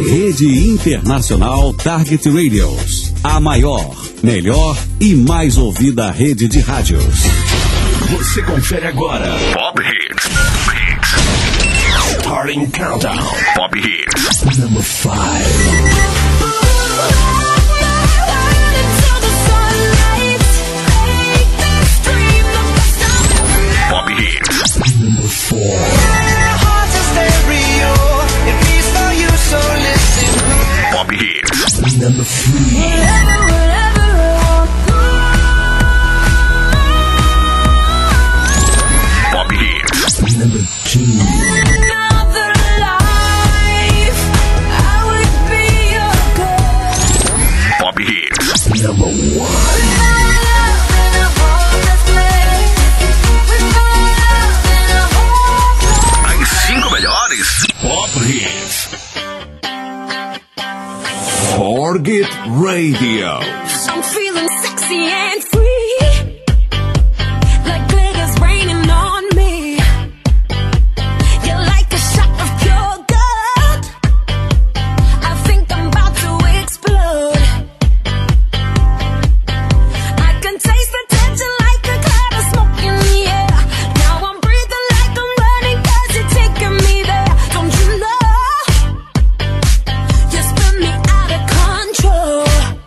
Rede Internacional Target Radios. A maior, melhor e mais ouvida rede de rádios. Você confere agora Pop Hits. Starting Countdown. Pop Hits. Number 5. Pop Hits. Number 4. Pop Hits. Number 3. Pop Hits. Number 2. Pop Hits. Number 1. As 5 melhores Pop Hits. Target Radio. I'm feeling sexy and free, like glitters raining on me. You're like a shot of pure gold. I think I'm about to explode. I can taste the tension like a cloud of smoke in the air. Now I'm breathing like I'm running 'cause you're taking me there. Don't you know? You spin me out of control.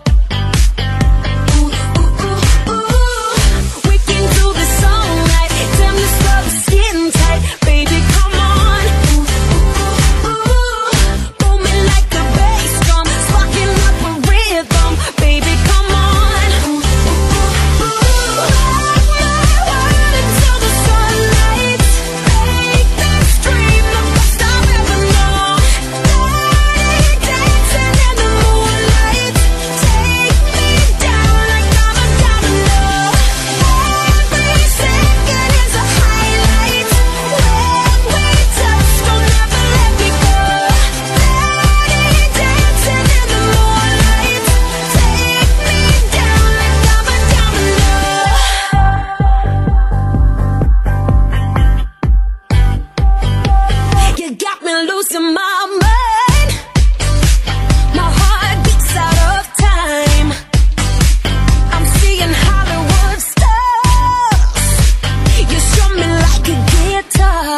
We can do this all night. Damn, this love is getting tight. Baby, come on. Booming like a bass drum, sparking up a rhythm. Baby, come on. Until the sunlight. Make this dream the best I've ever known. Dancing in the moonlight. Take me down like I'm a domino. Every second is a highlight. When we touch, don't ever let me go. Dancing in the moonlight. Take me down like I'm a domino. You got me losing my mind. My heart beats out of time. I'm seeing Hollywood stars. You show me like a guitar.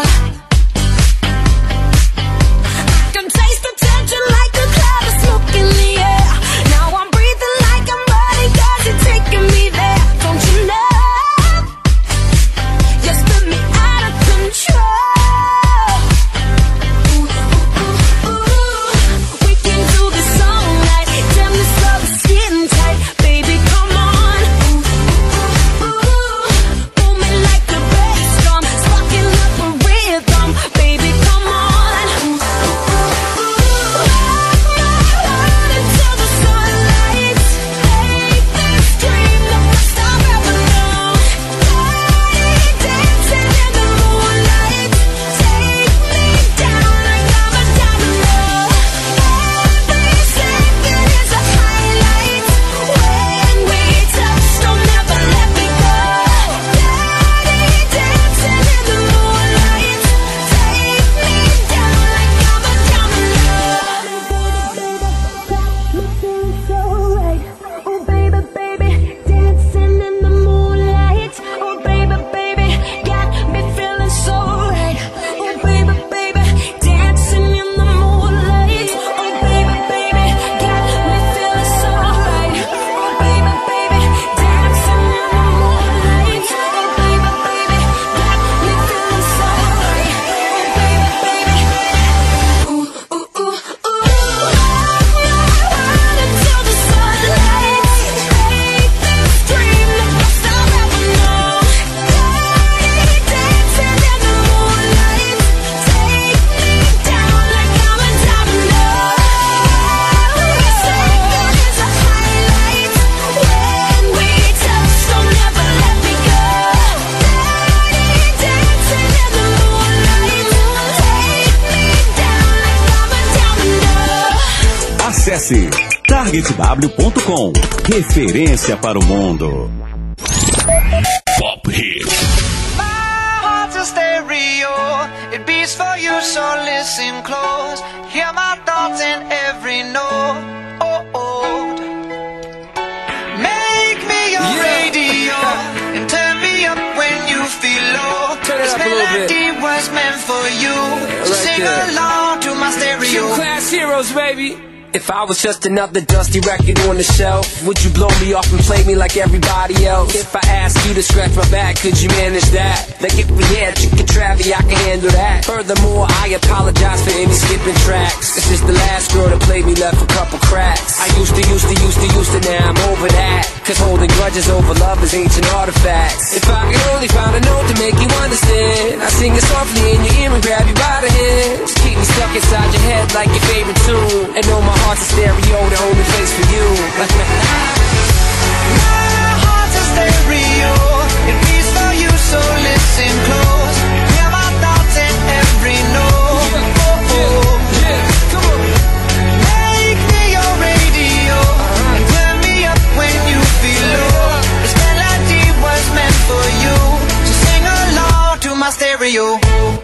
I can taste the tension like a cloud of smoke in the air. Now I'm breathing like I'm running 'cause you're taking me there. Don't you know? You spin me out of control. We can do this all night. Damn, this love is getting tight. Baby, come on. Booming like a bass drum, sparking up a rhythm. Baby, come on. Until the sunlight. Make this dream the best I've ever known. Dancing in the moonlight. Take me down like I'm a domino. Every second is a highlight. When we touch, don't ever let me go. Dancing in the moonlight. Take me down like I'm a domino. Looking so right. Oh baby, baby, dancing in the moonlight. Oh baby, baby, got me feeling so right. Oh baby, baby, dancing in the moonlight. Oh baby, baby, got me feeling so right. Oh baby, baby, dancing in the moonlight. Oh baby, baby, got me feeling so right. Oh baby, baby, ooh ooh ooh ooh. Until the sunlight. Make this dream the best I've ever known. Dancing in the moonlight. Take me down like I'm a domino. Every second is a highlight. When we touch, don't ever let me go. Dancing in the moonlight. Take me down like I'm a domino. Acesse targetw.com. Referência para o mundo. Pop Hits. My heart's a stereo, it beats for you, so listen close. Hear my thoughts. thoughts and every note. Make me your radio and turn me up when you feel low. This melody was meant for you. So sing along to my stereo. Class heroes, baby. If I was just another dusty record on the shelf, would you blow me off and play me like everybody else? If I asked you to scratch my back, could you manage that? Like if we had chicken travy, I can handle that. Furthermore, I apologize for any skipping tracks. This is the last girl that played me, left a couple cracks. I used to, now I'm over that. Cause holding grudges over love is ancient artifacts. If I could only find a note to make you understand, I sing it softly in your ear and grab you by the hand. Just keep me stuck inside your head like your favorite tune. And know my heart's a stereo, the only place for you. My heart's a stereo, it beats for you, so listen close. Hear my thoughts in every note. Come on. Make me your radio and turn me up when you feel low. This melody was meant for you, so sing along to my stereo.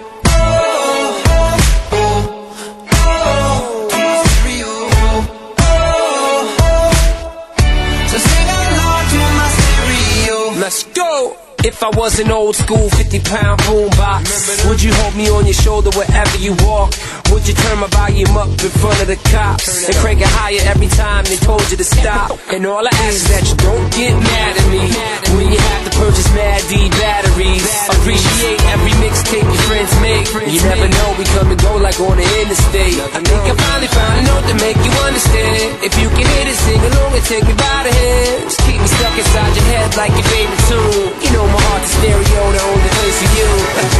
Let's go! If I was an old school 50-pound boombox, would you hold me on your shoulder wherever you walk? Would you turn my volume up in front of the cops and crank it higher every time they told you to stop? And all I ask is that you don't get mad at me when you have to purchase Mad D batteries. Appreciate every mixtape your friends make. You never know, we come and go like on the interstate. I think I finally found a note to make you understand. If you can hit it, sing along and take me by the hand. Just keep me stuck inside your head like your favorite tune. You know my heart's a stereo, the only place for you.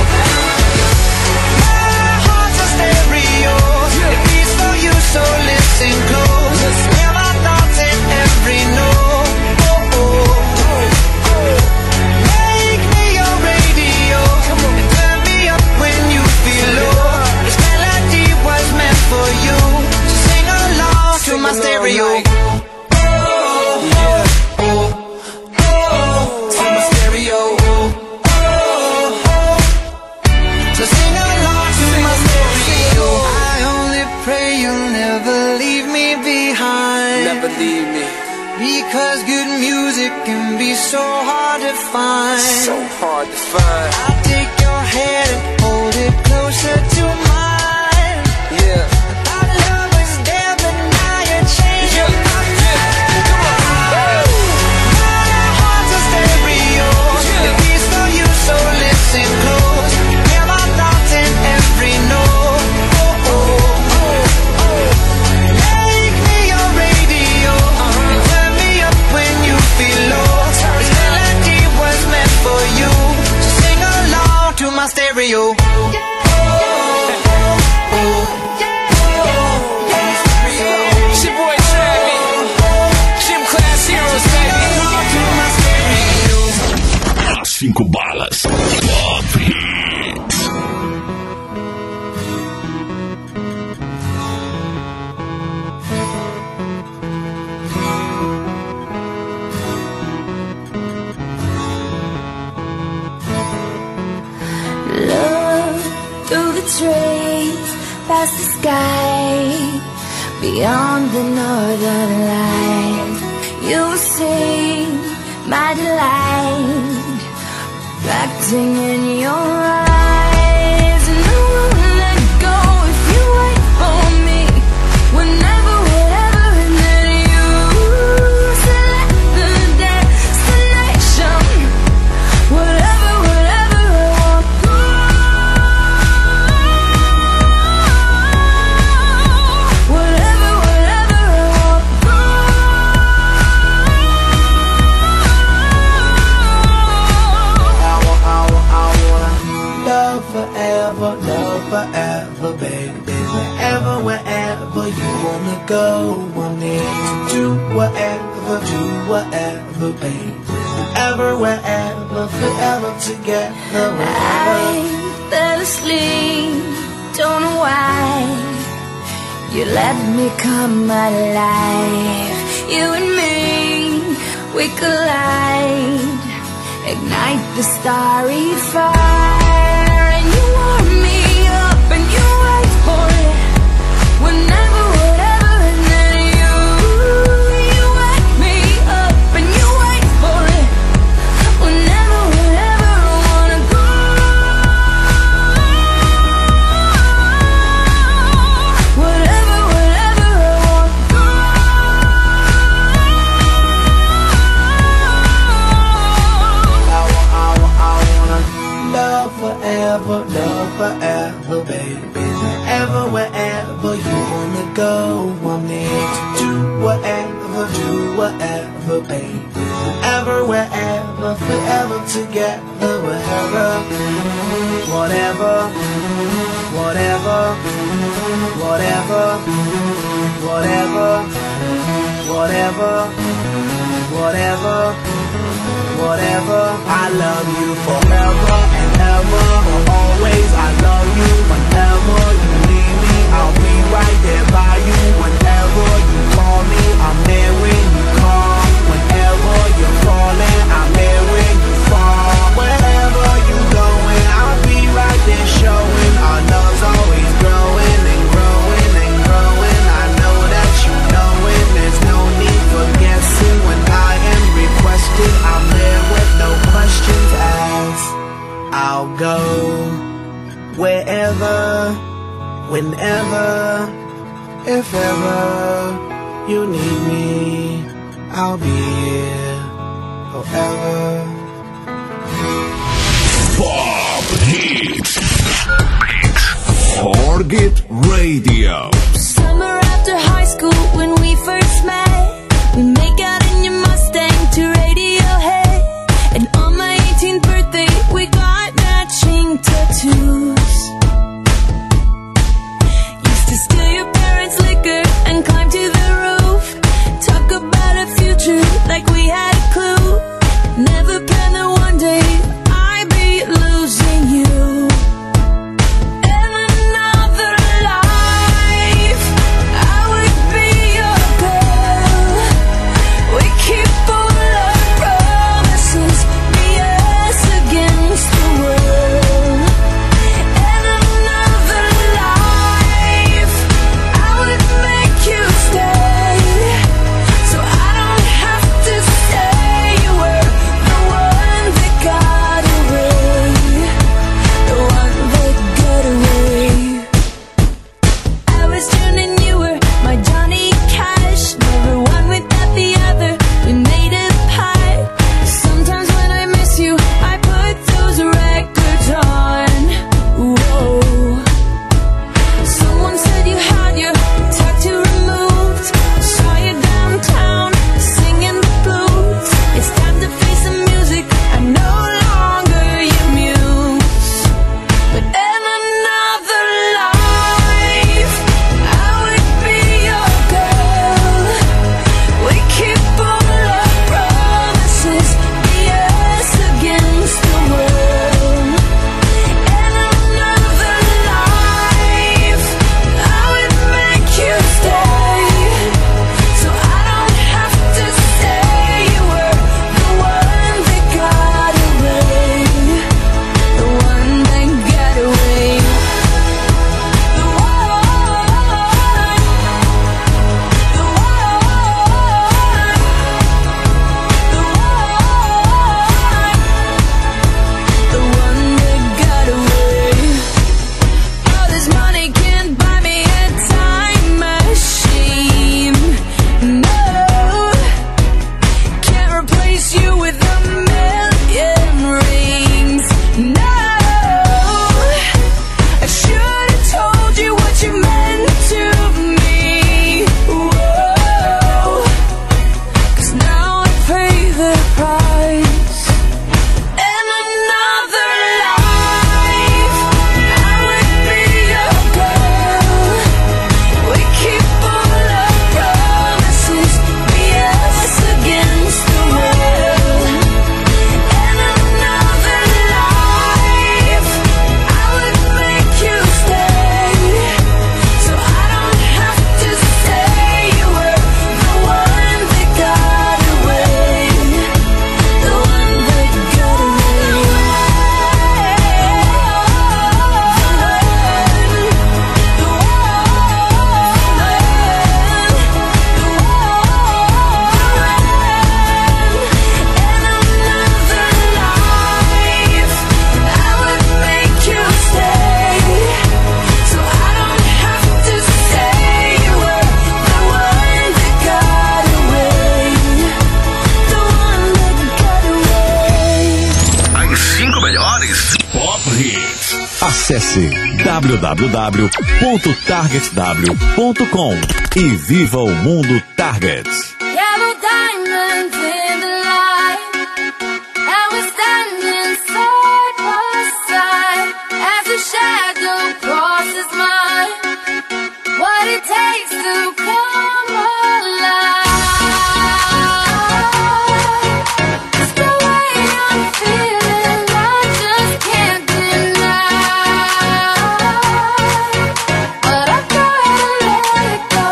My heart's a stereo, it beats for you, so listen close. Hear my thoughts in every note. Make me your radio and turn me up when you feel low. This melody was meant for you, so sing along to my stereo. Because good music can be so hard to find. So hard to find. I'll take your hand and hold it closer to mine. Yeah. Our love was there, but now you're changing my mind. Come on. My heart's a stereo, it beats for you, so listen close. Hear my thoughts in every note. Make me your radio and turn me up when you feel low. This melody was meant for you, so sing along to my stereo. It's your boy Travie, Gym Class Heroes, baby. 5 balas. Pop Hits. Look through the trees, past the sky, beyond the northern lights. You will see my delight, reflecting in your eyes. And I won't let go if you wait for me. Whenever, whatever, and then you select the destination. Whatever, whatever I want. Whatever, whatever I want. Love forever, baby. Wherever you wanna go, I'm there to do whatever, baby. Wherever, forever together. I fell asleep, don't know why. You let me come alive. You and me, we collide, ignite the starry fire. And you warm me up and you wait for it. Whenever forever, baby. Wherever, wherever you wanna go, I'm there to do whatever, baby. Wherever, wherever, forever together, wherever, whatever, whatever, whatever, whatever, whatever, whatever, whatever. I love you forever and ever, always. I love you whenever you need me. I'll be right there by you whenever you call me. I'm there when you call. Whenever you're falling, I'm there when you fall. Wherever you going, I'll be right there showing. Our love's always growing and growing and growing. I know that you know it. There's no need for guessing. When I am requested, I'm there with no questions asked. I'll go wherever, whenever, if ever you need me, I'll be here forever. Pop Hits. Target Radio. Summer after high school when we first met, we make out in your Mustang to Radiohead. And on my 18th birthday we got matching tattoos. Used to steal your parents' liquor and climb to the roof. Talk about a future like we had a clue. Never planned that one day I'd be losing you. And another lie www.targetw.com e viva o mundo Target. Yellow diamonds in the light, and we're standing side by side as a shadow crosses mine. What it takes to come alive. It's the way I'm feeling, I just can't deny. But I've gotta let it go.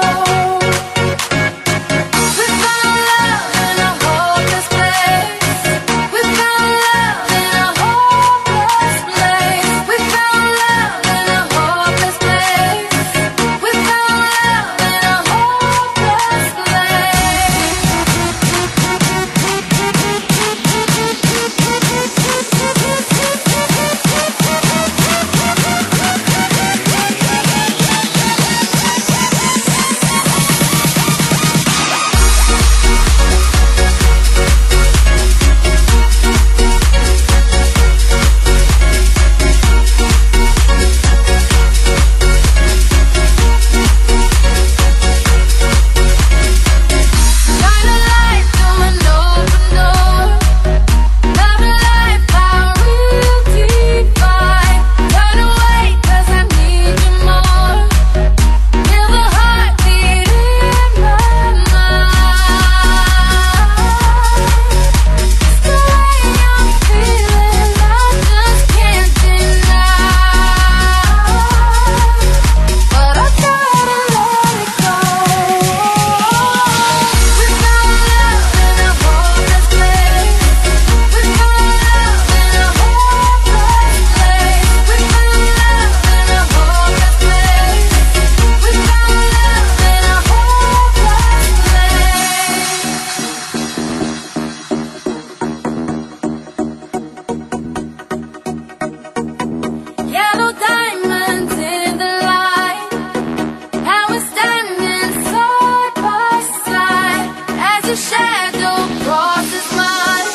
We found love in a hopeless place. We found love in a hopeless place. We found love in a hopeless place. We found love in a hopeless shine a light through an open door. Love and life are real divine. Turn away 'cause I need you more. Feel the heartbeat in my mind. It's the way I'm feeling, I just can't deny. But I gotta let it go. We found love in a hopeless place. We found love in a hopeless place. We found love in a hopeless place. We found love in a hopeless place. Yellow diamonds in the light, and we're standing side by side as a shadow crosses mine.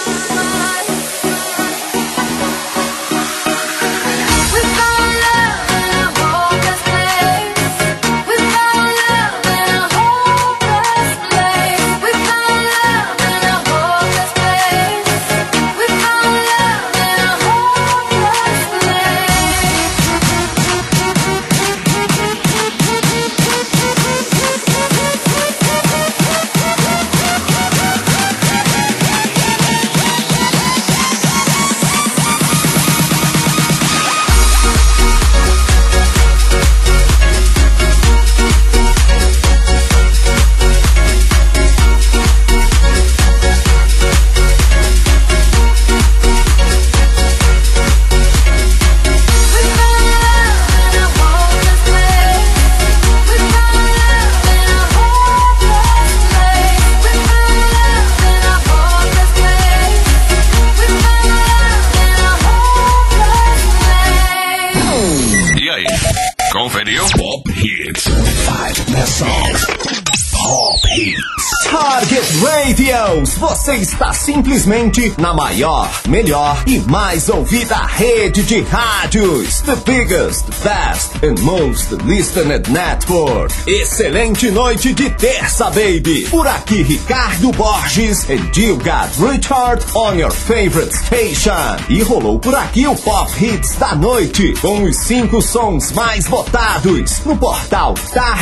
We found love in a hopeless place. We found love in a hopeless place. We found love in a hopeless place. We found love in a hopeless E aí, conferiu? Pop Hits. 5 best songs. Pop Hits. Target Radios, você está simplesmente na maior, melhor e mais ouvida rede de rádios. The biggest, best and most listened network. Excelente noite de terça, baby. Por aqui, Ricardo Borges and you got Richard on your favorite station. E rolou por aqui o Pop Hits da noite, com os 5 sons mais votados no portal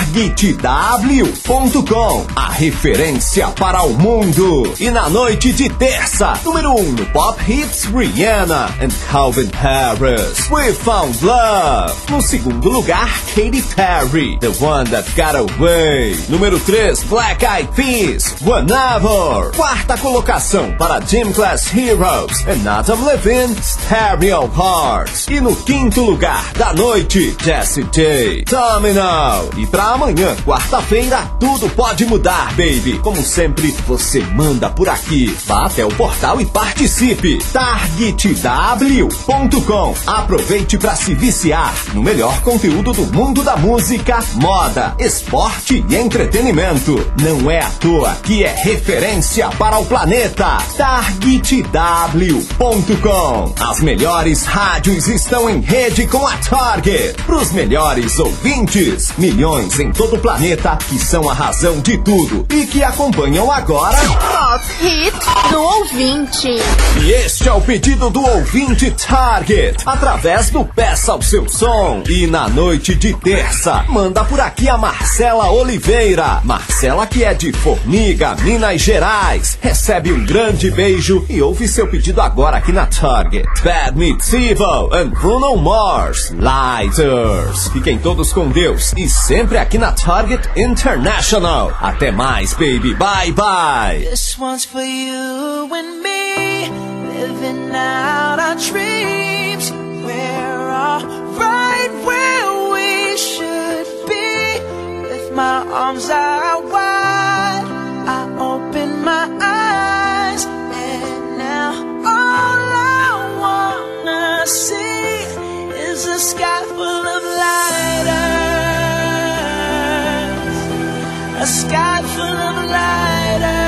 targetw.com, a referência para o mundo. E na noite de terça, número 1 no Pop Hits, Rihanna and Calvin Harris, We Found Love. No segundo lugar, Katy Perry, The One That Got Away. Número 3, Black Eyed Peas, Whenever. Quarta colocação para Gym Class Heroes and Adam Levine, Stereo Hearts. E no quinto lugar da noite, Jessie J, Domino. E pra amanhã, quarta-feira, tudo pode mudar, baby. Como sempre, você manda por aqui. Vá até o portal e participe. targetw.com. Aproveite para se viciar no melhor conteúdo do mundo da música, moda, esporte e entretenimento. Não é à toa que é referência para o planeta. TargetW.com. As melhores rádios estão em rede com a Target. Para os melhores ouvintes, milhões em todo o planeta que são a razão de tudo e que acompanham agora Pop Hits do ouvinte. E este é o pedido do ouvinte Target, através do Peça o Seu Som. E na noite de terça, manda por aqui a Marcela Oliveira. Marcela, que é de Formiga, Minas Gerais. Recebe um grande beijo e ouve seu pedido agora aqui na Target. Bad Meets Evil and Bruno Mars, Lighters. Fiquem todos com Deus e sempre aqui na Target International. Até mais, baby. Bye, bye. This one's for you and me, living out our dreams. We're all right where we should be. With my arms out wide, I open my eyes, and now all I wanna see is a sky full of lighters, a sky full of lighters.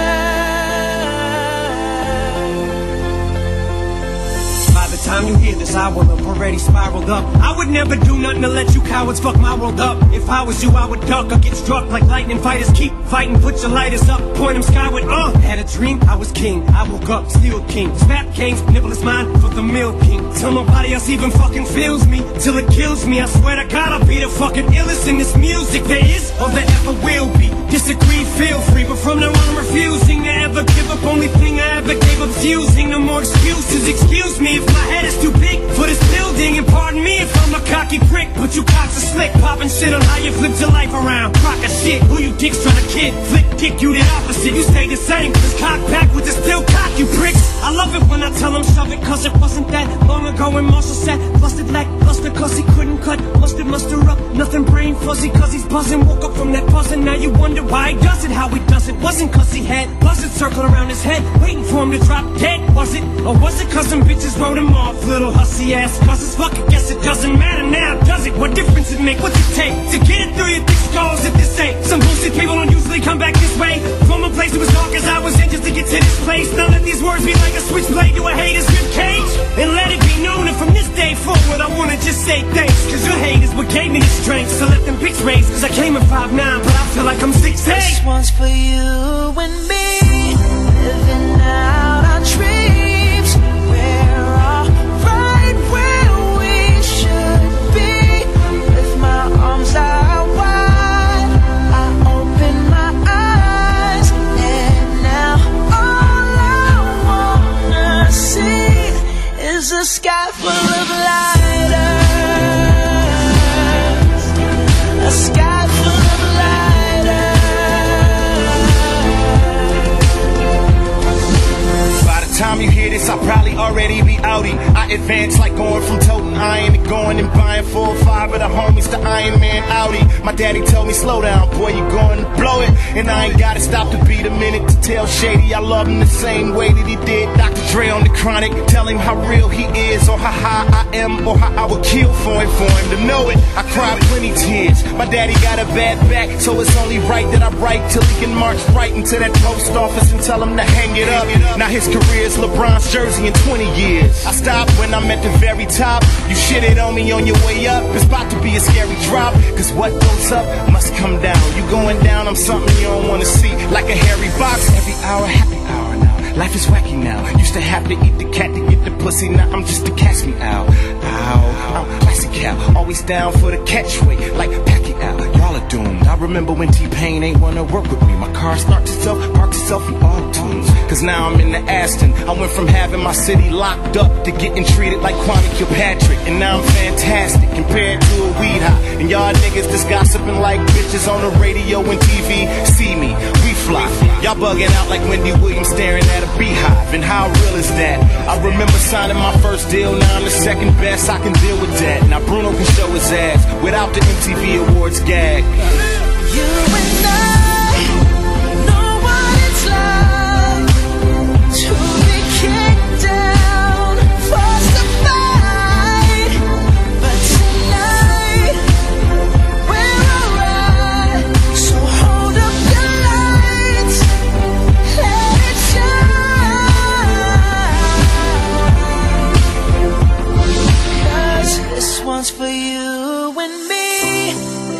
Time you hear this, I will have already spiraled up. I would never do nothing to let you cowards fuck my world up. If I was you, I would duck or get struck like lightning fighters. Keep fighting, put your lighters up, point them skyward. Had a dream, I was king. I woke up, still king. Snap kings, nibble is mine for the milk king. Till nobody else even fucking feels me, till it kills me. I swear to God, I'll be the fucking illest in this music there is or there ever will be. Disagree, feel free, but from now on I'm refusing to ever give up. Only thing I ever gave up fusing. No more excuses, excuse me if my head is too big for this building. And pardon me if I'm a cocky prick, but you cocks are slick, popping shit on how you flipped your life around. Crock of shit, who you dicks trying to kid? Flick, kick you the opposite, you stay the same. This cock backwards is still cock, you pricks. I love it when I tell them shove it, cause it wasn't that long ago when Marshall said busted lackluster cause he couldn't cut. Muster up, nothing brain fuzzy cause he's buzzing. Woke up from that buzzing, now you wonder why he does it, how he does it. Wasn't cause he had buzzards circling around his head, waiting for him to drop dead, was it? Or was it cause some bitches wrote him off, little hussy ass buzzers? Fuck it, guess it doesn't matter now, does it? What difference it make? What's it take to get it through your thick skulls if this ain't some bullshit? People don't usually come back this way from a place that was dark as I was in just to get to this place. Now let these words be like a switchblade to a hater's ribcage, and let it be known that from this day forward I wanna just say thanks, cause your hate is what gave me the strength. So let them pics raise, cause I came at 5'9", but I feel like I'm 6'8". This one's for you and me, living out our dreams. We're all right where we should be. With my arms out wide, I open my eyes, and now all I wanna see is a sky full of lighters, a sky full of time you hear this, I'll probably already be outie. I advance like going from toting iron to going and buying 4 or 5 of the homies to Iron Man Audi. My daddy told me, slow down, boy, you going to blow it. And I ain't gotta stop to beat a minute to tell Shady I love him the same way that he did Dr. Dre on the Chronic. Tell him how real he is, or how high I am, or how I would kill for him to know it. I cried plenty tears. My daddy got a bad back, so it's only right that I write till he can march right into that post office and tell him to hang it up. Now his career is LeBron's jersey in 20 years. I stopped when I'm at the very top. You shitted on me on your way up. It's about to be a scary drop, cause what goes up must come down. You going down, I'm something you don't wanna see. Like a hairy box, every hour, happy hour now. Life is wacky now. Used to have to eat the cat to get the pussy. Now I'm just to catch me out. Ow, I'm classic cow. Always down for the catchway, like Pacquiao. Y'all are doomed. I remember when T-Pain ain't wanna work with me. My car starts itself, parks itself in auto tunes. Cause now I'm in the Aston. I went from having my city locked up to getting treated like Kwame Kilpatrick. And now I'm fantastic compared to a weed high. And y'all niggas just gossiping like bitches on the radio and TV. See me, we fly. Y'all bugging out like Wendy Williams staring at a beehive. And how real is that? I remember signing my first deal. Now I'm the second best, I can deal with that. Now Bruno can show his ass without the MTV Awards gag. You and I know what it's like to be kicked down, forced to fight. But tonight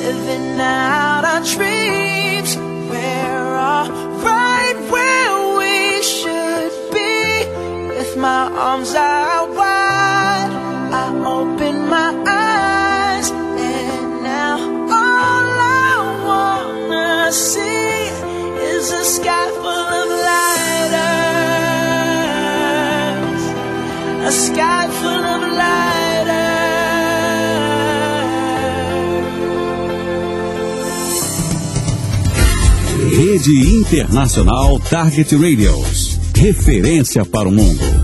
living out our dreams. We're all right where we should be. With my arms out wide, I open my eyes, and now all I wanna see is a sky full of lighters, a sky full of lighters. Rede Internacional Target Radios. Referência para o mundo.